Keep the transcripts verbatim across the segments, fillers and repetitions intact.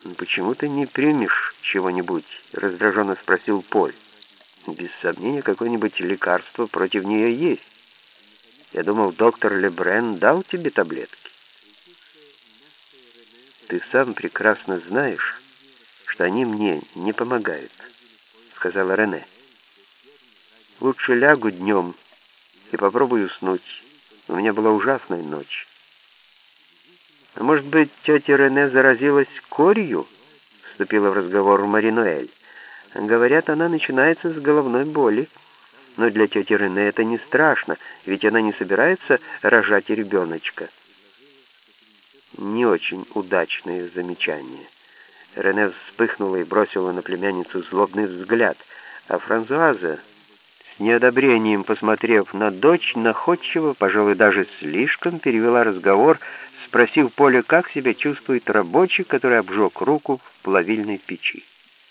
«Почему ты не примешь чего-нибудь?» — раздраженно спросил Поль. «Без сомнения, какое-нибудь лекарство против нее есть. Я думал, доктор Лебрен дал тебе таблетки». «Ты сам прекрасно знаешь, что они мне не помогают», — сказала Рене. «Лучше лягу днем и попробую уснуть. У меня была ужасная ночь». «А может быть, тетя Рене заразилась корью?» — вступила в разговор Маринуэль. «Говорят, она начинается с головной боли. Но для тети Рене это не страшно, ведь она не собирается рожать ребеночка». Не очень удачное замечание. Рене вспыхнула и бросила на племянницу злобный взгляд, а Франсуаза, с неодобрением посмотрев на дочь, находчиво, пожалуй, даже слишком, перевела разговор, спросив Поля, как себя чувствует рабочий, который обжег руку в плавильной печи.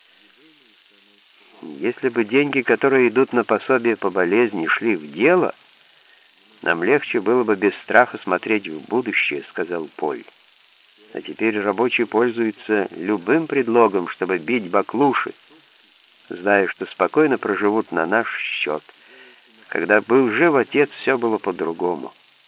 «Если бы деньги, которые идут на пособие по болезни, шли в дело, нам легче было бы без страха смотреть в будущее», — сказал Поль. «А теперь рабочие пользуются любым предлогом, чтобы бить баклуши, зная, что спокойно проживут на наш счет. Когда был жив отец, все было по-другому».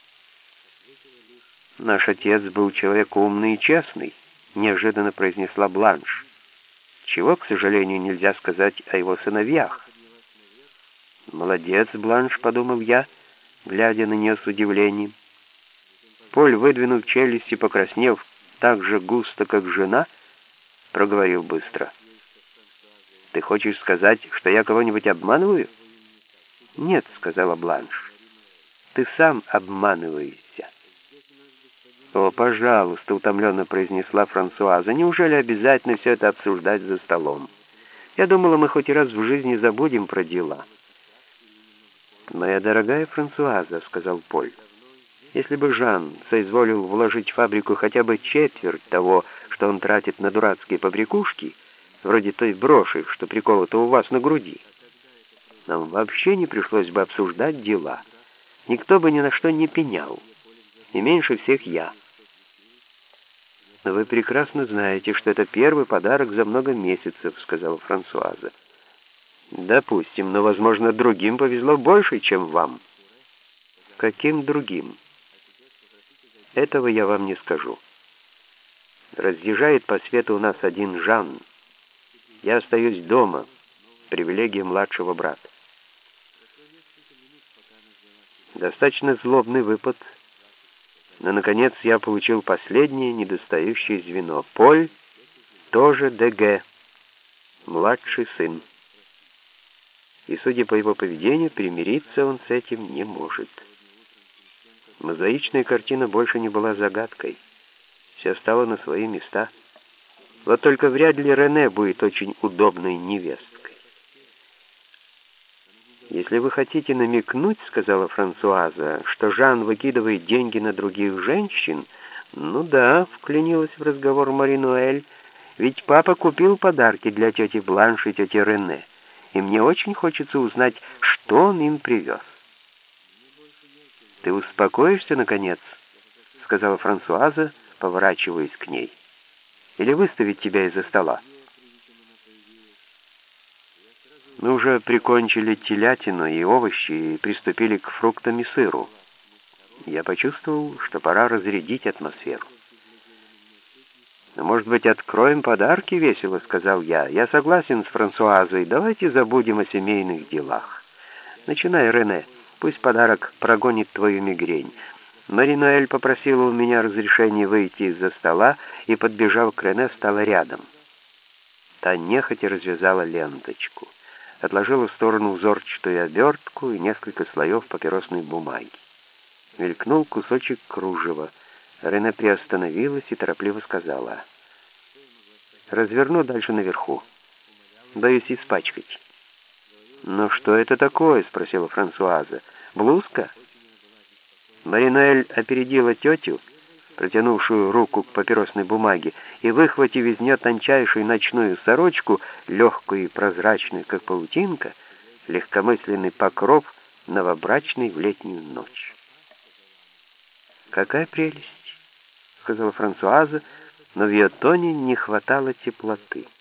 «Наш отец был человек умный и честный», — неожиданно произнесла Бланш. «Чего, к сожалению, нельзя сказать о его сыновьях». «Молодец, Бланш», — подумал я, глядя на нее с удивлением. Поль, выдвинув челюсть и покраснев так же густо, как жена, проговорил быстро. «Ты хочешь сказать, что я кого-нибудь обманываю?» «Нет», — сказала Бланш, — «ты сам обманываешься». «О, пожалуйста», — утомленно произнесла Франсуаза, «неужели обязательно все это обсуждать за столом? Я думала, мы хоть раз в жизни забудем про дела». «Моя дорогая Франсуаза», — сказал Поль, — «если бы Жан соизволил вложить в фабрику хотя бы четверть того, что он тратит на дурацкие побрякушки, вроде той броши, что приколота у вас на груди, нам вообще не пришлось бы обсуждать дела. Никто бы ни на что не пенял, и меньше всех я». «Но вы прекрасно знаете, что это первый подарок за много месяцев», — сказала Франсуаза. «Допустим, но, возможно, другим повезло больше, чем вам». «Каким другим?» «Этого я вам не скажу. Разъезжает по свету у нас один Жан. Я остаюсь дома. Привилегия младшего брата». Достаточно злобный выпад, но, наконец, я получил последнее недостающее звено. Поль тоже ДГ, младший сын. И, судя по его поведению, примириться он с этим не может. Мозаичная картина больше не была загадкой. Все стало на свои места. Вот только вряд ли Рене будет очень удобной невесткой. «Если вы хотите намекнуть, — сказала Франсуаза, — что Жан выкидывает деньги на других женщин, ну да, — вклинилась в разговор Маринуэль, — ведь папа купил подарки для тети Бланш и тети Рене, и мне очень хочется узнать, что он им привез». «Ты успокоишься, наконец, — сказала Франсуаза, поворачиваясь к ней, — или выставить тебя из-за стола?» Мы уже прикончили телятину и овощи и приступили к фруктам и сыру. Я почувствовал, что пора разрядить атмосферу. «Но, может быть, откроем подарки?» — весело сказал я. «Я согласен с Франсуазой. Давайте забудем о семейных делах. Начинай, Рене. Пусть подарок прогонит твою мигрень». Маринуэль попросила у меня разрешения выйти из-за стола и, подбежав к Рене, стала рядом. Та нехотя развязала ленточку, отложила в сторону узорчатую обертку и несколько слоев папиросной бумаги. Мелькнул кусочек кружева. Рене приостановилась и торопливо сказала: «Разверну дальше наверху. Боюсь испачкать». «Ну что это такое?» — спросила Франсуаза. «Блузка?» Маринуэль опередила тетю, протянувшую руку к папиросной бумаге, и, выхватив из нее тончайшую ночную сорочку, легкую и прозрачную, как паутинка, легкомысленный покров новобрачный в летнюю ночь. «Какая прелесть!» — сказала Франсуаза, но в ее тоне не хватало теплоты.